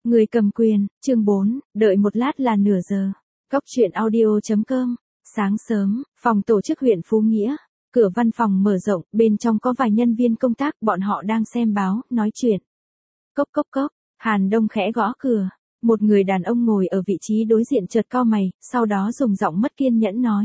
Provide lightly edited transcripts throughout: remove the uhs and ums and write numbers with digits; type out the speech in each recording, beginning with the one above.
Người cầm quyền, chương 4, đợi một lát là nửa giờ. Cóc truyện audio.com. Sáng sớm, phòng tổ chức huyện Phú Nghĩa. Cửa văn phòng mở rộng, bên trong có vài nhân viên công tác, bọn họ đang xem báo, nói chuyện. Cốc cốc cốc, Hàn Đông khẽ gõ cửa. Một người đàn ông ngồi ở vị trí đối diện chợt cau mày, sau đó dùng giọng mất kiên nhẫn nói.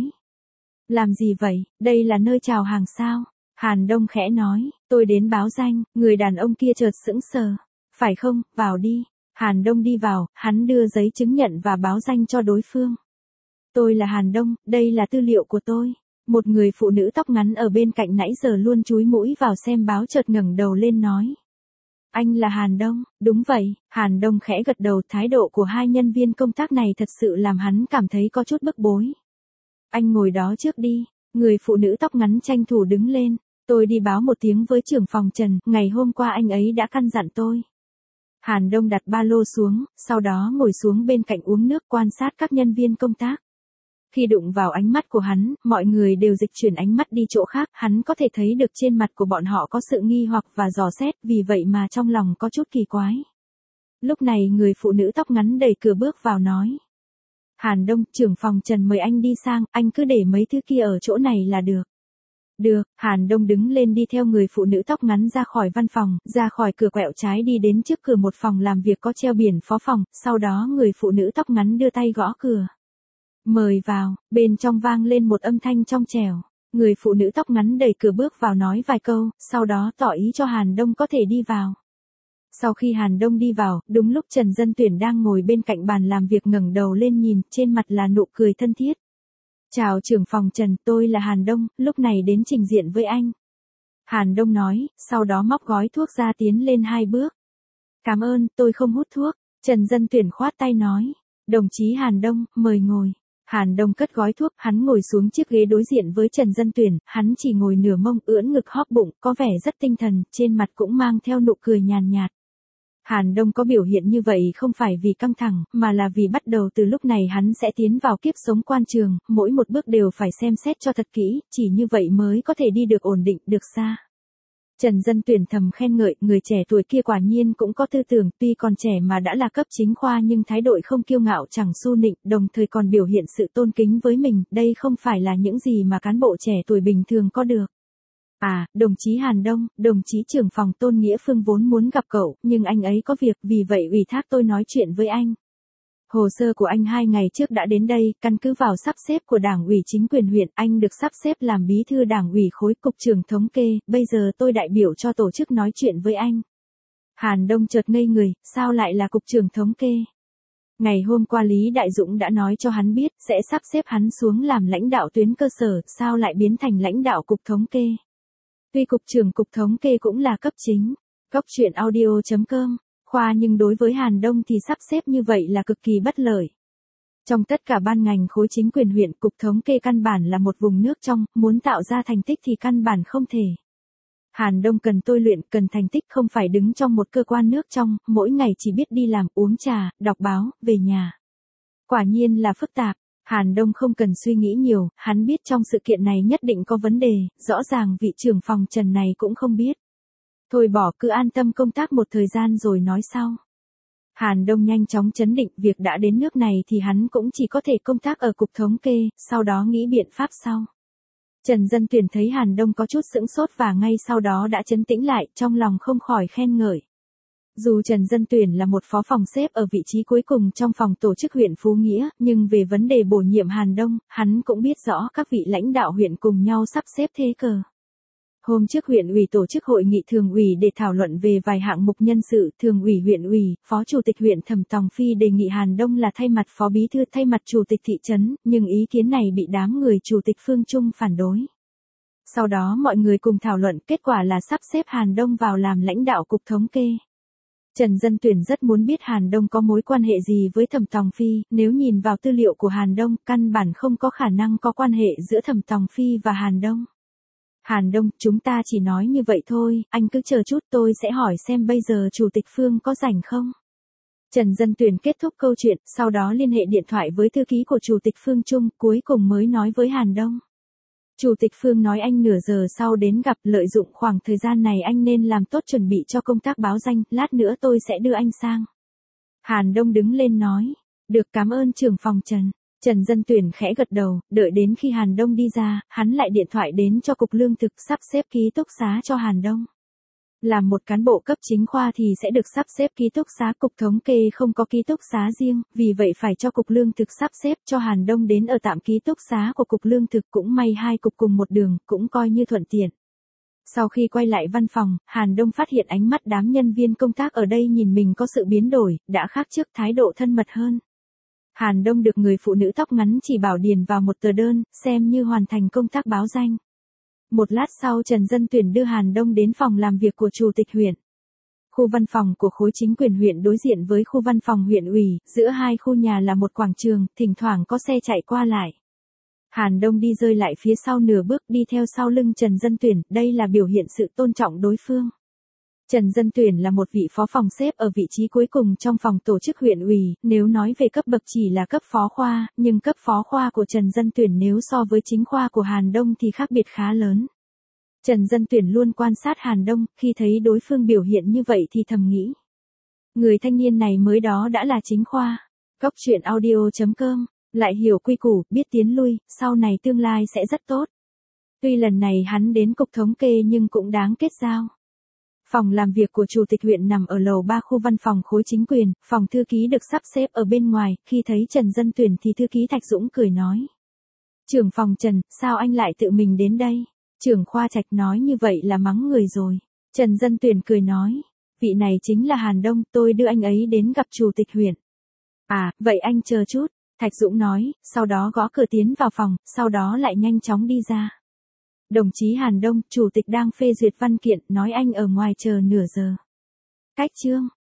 Làm gì vậy, đây là nơi chào hàng sao? Hàn Đông khẽ nói, tôi đến báo danh. Người đàn ông kia chợt sững sờ. Phải không, vào đi. Hàn Đông đi vào, hắn đưa giấy chứng nhận và báo danh cho đối phương. Tôi là Hàn Đông, đây là tư liệu của tôi. Một người phụ nữ tóc ngắn ở bên cạnh nãy giờ luôn chúi mũi vào xem báo chợt ngẩng đầu lên nói. Anh là Hàn Đông, đúng vậy. Hàn Đông khẽ gật đầu, thái độ của hai nhân viên công tác này thật sự làm hắn cảm thấy có chút bức bối. Anh ngồi đó trước đi. Người phụ nữ tóc ngắn tranh thủ đứng lên. Tôi đi báo một tiếng với trưởng phòng Trần, ngày hôm qua anh ấy đã căn dặn tôi. Hàn Đông đặt ba lô xuống, sau đó ngồi xuống bên cạnh uống nước quan sát các nhân viên công tác. Khi đụng vào ánh mắt của hắn, mọi người đều dịch chuyển ánh mắt đi chỗ khác, hắn có thể thấy được trên mặt của bọn họ có sự nghi hoặc và dò xét, vì vậy mà trong lòng có chút kỳ quái. Lúc này người phụ nữ tóc ngắn đẩy cửa bước vào nói. Hàn Đông, trưởng phòng Trần mời anh đi sang, anh cứ để mấy thứ kia ở chỗ này là được. Được, Hàn Đông đứng lên đi theo người phụ nữ tóc ngắn ra khỏi văn phòng, ra khỏi cửa quẹo trái đi đến trước cửa một phòng làm việc có treo biển phó phòng, sau đó người phụ nữ tóc ngắn đưa tay gõ cửa. Mời vào, bên trong vang lên một âm thanh trong trẻo. Người phụ nữ tóc ngắn đẩy cửa bước vào nói vài câu, sau đó tỏ ý cho Hàn Đông có thể đi vào. Sau khi Hàn Đông đi vào, đúng lúc Trần Dân Tuyển đang ngồi bên cạnh bàn làm việc ngẩng đầu lên nhìn, trên mặt là nụ cười thân thiết. Chào trưởng phòng Trần, tôi là Hàn Đông, lúc này đến trình diện với anh. Hàn Đông nói, sau đó móc gói thuốc ra tiến lên 2 bước. Cảm ơn, tôi không hút thuốc. Trần Dân Tuyển khoát tay nói. Đồng chí Hàn Đông, mời ngồi. Hàn Đông cất gói thuốc, hắn ngồi xuống chiếc ghế đối diện với Trần Dân Tuyển, hắn chỉ ngồi nửa mông ưỡn ngực hóp bụng, có vẻ rất tinh thần, trên mặt cũng mang theo nụ cười nhàn nhạt. Hàn Đông có biểu hiện như vậy không phải vì căng thẳng, mà là vì bắt đầu từ lúc này hắn sẽ tiến vào kiếp sống quan trường, mỗi một bước đều phải xem xét cho thật kỹ, chỉ như vậy mới có thể đi được ổn định, được xa. Trần Dân Tuyển thầm khen ngợi, người trẻ tuổi kia quả nhiên cũng có tư tưởng, tuy còn trẻ mà đã là cấp chính khoa nhưng thái độ không kiêu ngạo chẳng su nịnh, đồng thời còn biểu hiện sự tôn kính với mình, đây không phải là những gì mà cán bộ trẻ tuổi bình thường có được. À, đồng chí Hàn Đông, đồng chí trưởng phòng Tôn Nghĩa Phương vốn muốn gặp cậu, nhưng anh ấy có việc, vì vậy ủy thác tôi nói chuyện với anh. Hồ sơ của anh 2 ngày trước đã đến đây, căn cứ vào sắp xếp của Đảng ủy chính quyền huyện, anh được sắp xếp làm bí thư Đảng ủy khối cục trưởng thống kê, bây giờ tôi đại biểu cho tổ chức nói chuyện với anh. Hàn Đông chợt ngây người, sao lại là cục trưởng thống kê? Ngày hôm qua Lý Đại Dũng đã nói cho hắn biết, sẽ sắp xếp hắn xuống làm lãnh đạo tuyến cơ sở, sao lại biến thành lãnh đạo cục thống kê? Tuy cục trưởng cục thống kê cũng là cấp chính. Cóc truyện audio.com. Khoa nhưng đối với Hàn Đông thì sắp xếp như vậy là cực kỳ bất lợi. Trong tất cả ban ngành khối chính quyền huyện, cục thống kê căn bản là một vùng nước trong, muốn tạo ra thành tích thì căn bản không thể. Hàn Đông cần tôi luyện, cần thành tích, không phải đứng trong một cơ quan nước trong, mỗi ngày chỉ biết đi làm, uống trà, đọc báo, về nhà. Quả nhiên là phức tạp. Hàn Đông không cần suy nghĩ nhiều, hắn biết trong sự kiện này nhất định có vấn đề, rõ ràng vị trưởng phòng Trần này cũng không biết. Thôi bỏ, cứ an tâm công tác một thời gian rồi nói sau. Hàn Đông nhanh chóng trấn định, việc đã đến nước này thì hắn cũng chỉ có thể công tác ở cục thống kê, sau đó nghĩ biện pháp sau. Trần Dân Tuyển thấy Hàn Đông có chút sững sốt và ngay sau đó đã trấn tĩnh lại, trong lòng không khỏi khen ngợi. Dù Trần Dân Tuyển là một phó phòng xếp ở vị trí cuối cùng trong phòng tổ chức huyện Phú Nghĩa, nhưng về vấn đề bổ nhiệm Hàn Đông, hắn cũng biết rõ các vị lãnh đạo huyện cùng nhau sắp xếp thế cờ. Hôm trước huyện ủy tổ chức hội nghị thường ủy để thảo luận về vài hạng mục nhân sự, thường ủy huyện ủy, phó chủ tịch huyện Thẩm Tòng Phi đề nghị Hàn Đông là thay mặt phó bí thư, thay mặt chủ tịch thị trấn, nhưng ý kiến này bị đám người chủ tịch Phương Trung phản đối. Sau đó mọi người cùng thảo luận, kết quả là sắp xếp Hàn Đông vào làm lãnh đạo cục thống kê. Trần Dân Tuyển rất muốn biết Hàn Đông có mối quan hệ gì với Thẩm Tòng Phi, nếu nhìn vào tư liệu của Hàn Đông, căn bản không có khả năng có quan hệ giữa Thẩm Tòng Phi và Hàn Đông. Hàn Đông, chúng ta chỉ nói như vậy thôi, anh cứ chờ chút tôi sẽ hỏi xem bây giờ Chủ tịch Phương có rảnh không. Trần Dân Tuyển kết thúc câu chuyện, sau đó liên hệ điện thoại với thư ký của Chủ tịch Phương Trung, cuối cùng mới nói với Hàn Đông. Chủ tịch Phương nói anh nửa giờ sau đến gặp, lợi dụng khoảng thời gian này anh nên làm tốt chuẩn bị cho công tác báo danh, lát nữa tôi sẽ đưa anh sang. Hàn Đông đứng lên nói. Được, cảm ơn trưởng phòng Trần. Trần Dân Tuyển khẽ gật đầu, đợi đến khi Hàn Đông đi ra, hắn lại điện thoại đến cho cục lương thực sắp xếp ký túc xá cho Hàn Đông. Làm một cán bộ cấp chính khoa thì sẽ được sắp xếp ký túc xá, cục thống kê không có ký túc xá riêng, vì vậy phải cho cục lương thực sắp xếp cho Hàn Đông đến ở tạm ký túc xá của cục lương thực, cũng may hai cục cùng một đường, cũng coi như thuận tiện. Sau khi quay lại văn phòng, Hàn Đông phát hiện ánh mắt đám nhân viên công tác ở đây nhìn mình có sự biến đổi, đã khác trước, thái độ thân mật hơn. Hàn Đông được người phụ nữ tóc ngắn chỉ bảo điền vào một tờ đơn, xem như hoàn thành công tác báo danh. Một lát sau Trần Dân Tuyển đưa Hàn Đông đến phòng làm việc của chủ tịch huyện. Khu văn phòng của khối chính quyền huyện đối diện với khu văn phòng huyện ủy, giữa hai khu nhà là một quảng trường, thỉnh thoảng có xe chạy qua lại. Hàn Đông đi rơi lại phía sau nửa bước, đi theo sau lưng Trần Dân Tuyển, đây là biểu hiện sự tôn trọng đối phương. Trần Dân Tuyển là một vị phó phòng xếp ở vị trí cuối cùng trong phòng tổ chức huyện ủy, nếu nói về cấp bậc chỉ là cấp phó khoa, nhưng cấp phó khoa của Trần Dân Tuyển nếu so với chính khoa của Hàn Đông thì khác biệt khá lớn. Trần Dân Tuyển luôn quan sát Hàn Đông, khi thấy đối phương biểu hiện như vậy thì thầm nghĩ. Người thanh niên này mới đó đã là chính khoa. Cóc truyện audio.com, lại hiểu quy củ, biết tiến lui, sau này tương lai sẽ rất tốt. Tuy lần này hắn đến cục thống kê nhưng cũng đáng kết giao. Phòng làm việc của chủ tịch huyện nằm ở lầu 3 khu văn phòng khối chính quyền, phòng thư ký được sắp xếp ở bên ngoài, khi thấy Trần Dân Tuyển thì thư ký Thạch Dũng cười nói. Trưởng phòng Trần, sao anh lại tự mình đến đây? Trưởng khoa Trạch nói như vậy là mắng người rồi. Trần Dân Tuyển cười nói, vị này chính là Hàn Đông, tôi đưa anh ấy đến gặp chủ tịch huyện. À, vậy anh chờ chút, Thạch Dũng nói, sau đó gõ cửa tiến vào phòng, sau đó lại nhanh chóng đi ra. Đồng chí Hàn Đông, chủ tịch đang phê duyệt văn kiện, nói anh ở ngoài chờ nửa giờ. Cách chương.